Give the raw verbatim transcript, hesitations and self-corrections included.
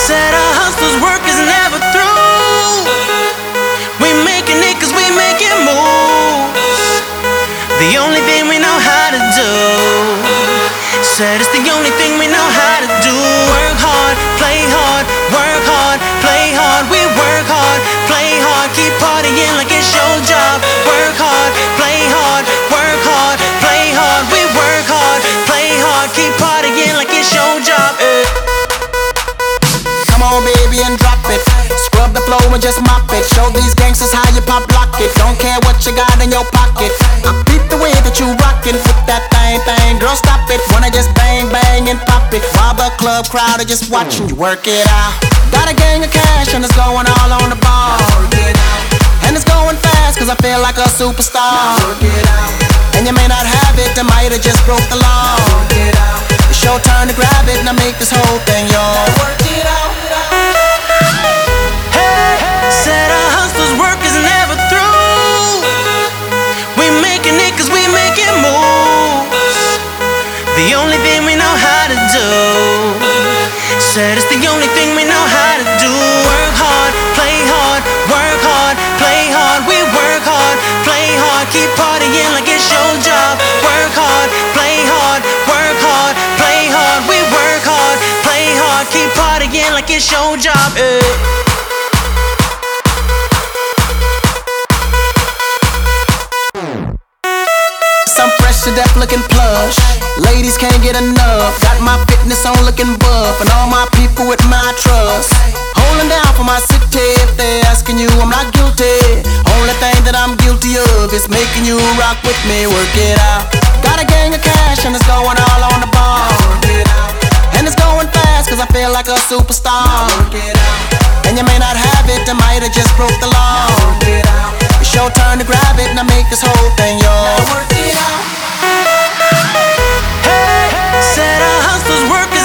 Said our hustlers' work is never through. We making it cause we making moves. The only thing we know how to do. Said it's the only thing we know how to do. Work hard, play hard, work hard, play hard. We work hard, play hard, keep partying like it's your job. Work hard, play hard, work hard, play hard. We work hard, play hard, keep partying like it's your job. eh. Come on, baby, and drop it. Scrub the floor and just mop it. Show these gangsters how you pop lock it. Don't care what you got in your pocket. I beat the way that you rockin'. Flip that thing, thing, girl, stop it. Wanna just bang, bang, and pop it. While the club crowd are just watching you work it out. Got a gang of cash and it's going all on the ball. And it's going fast cause I feel like a superstar. And you may not have it, I might have just broke the law. It's your turn to grab it and I make this whole thing yours. Said our hustlers' work is never through. We making it cause we making moves. The only thing we know how to do. Said it's the only thing we know how to do. Work hard, play hard, work hard, play hard. We work hard, play hard, keep partying like it's your job. Work hard, play hard, work hard, play hard. We work hard, play hard, keep partying like it's your job. eh. I'm fresh to death looking plush. Ladies can't get enough. Got my fitness on looking buff. And all my people with my trust. Holding down for my city. If they're asking you, I'm not guilty. Only thing that I'm guilty of is making you rock with me. Work it out. Got a gang of cash and it's going all on the ball. And it's going fast cause I feel like a superstar. And you may not have it, I might have just broke the law. It's your turn to grab it and I make this whole thing yours. Said our hustlers' work